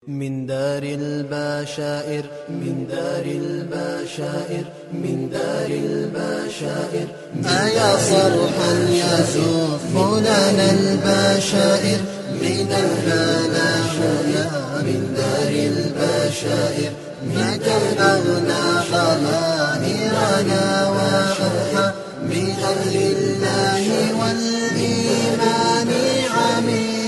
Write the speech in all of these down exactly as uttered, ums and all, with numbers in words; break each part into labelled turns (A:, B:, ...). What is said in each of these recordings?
A: من دار البشائر من دار البشائر من دار البشائر أيا صرحا يزف لنا البشائر من البشائر من دار البشائر متى أغنى ضمائرنا وأضحى بأهل الله والإيمان عميق.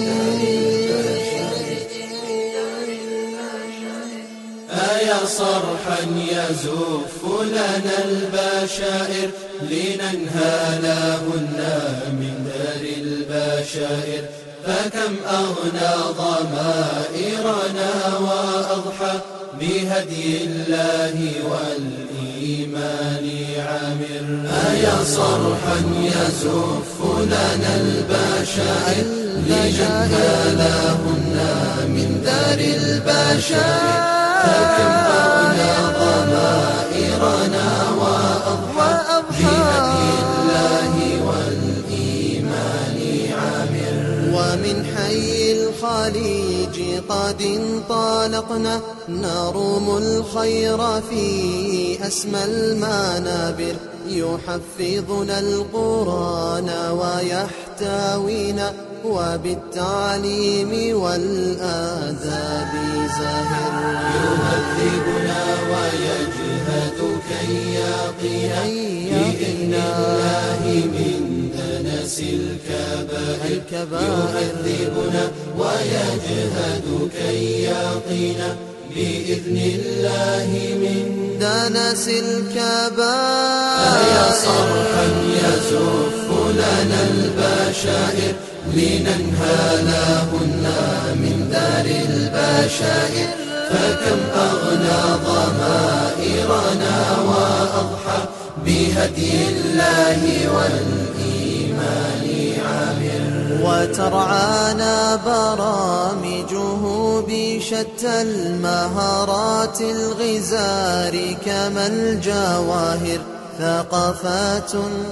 B: أيا صرحا يزف لنا البشائر لننهالهن من دار البشائر فكم أغنى ضمائرنا وأضحى بهدي الله والإيمان عامر. أيا صرحا يزف لنا البشائر لننهالهن من دار البشائر فكم أغنى ضمائرنا وأضحى بهدي الله والإيمان عامر.
A: ومن حي الخليج قد انطلقنا نروم الخير في أسمى المنابر يحفظنا القرآن ويحتوينا وبالتعليم والآداب زاهر.
B: يهذبنا ويجهد كي يقينا بإذن الله من دنس الكبائر. يهذبنا ويجهد كي يقينا بإذن الله من
A: دنس الكبائر.
B: أيا صرحا يزف لنا البشائر لننهالهن من دار البشائر فكم أغنى ضمائرنا وأضحى بهدي الله والإيمان عامر.
A: وترعانا برامجه بشتى المهارات الغزار كما الجواهر ثقافات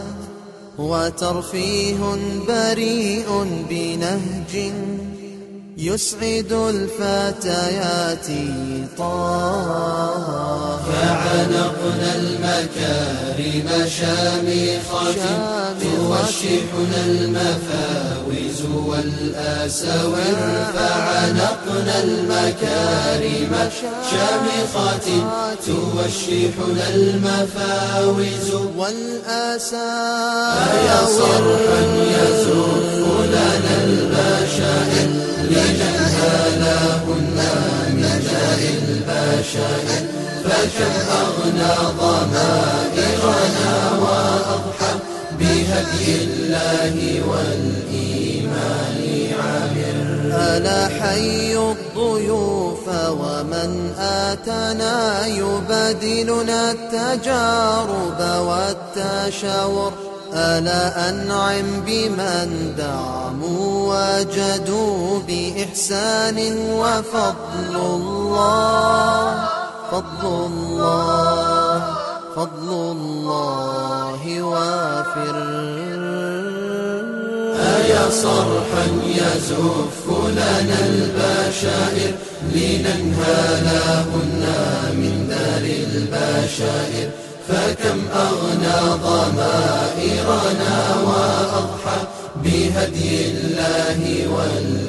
A: وترفيه بريء بنهج يسعد الفتيات طه.
B: فعنقنا المكارم شامخات توشحنا المفاوز والآساور. فعنقنا المكارم شامخات توشحنا المفاوز
A: والآساور.
B: أيا صرحا يزف لنا البشائر لننهالهن من دار البشائر فكم أغنى ضمائرنا وأضحى بهدي الله والإيمان عامر.
A: ألا حي الضيوف ومن آتانا يبادلنا التجارب والتشاور. ألا أنعم بمن دعموا وجدوا بإحسان وفضل الله فضل الله فضل الله وافر.
B: أيا صرحا يزف لنا البشائر لننهالهن من دار البشائر فكم أغنى ضمائرنا وأضحى بهدي الله والإيمان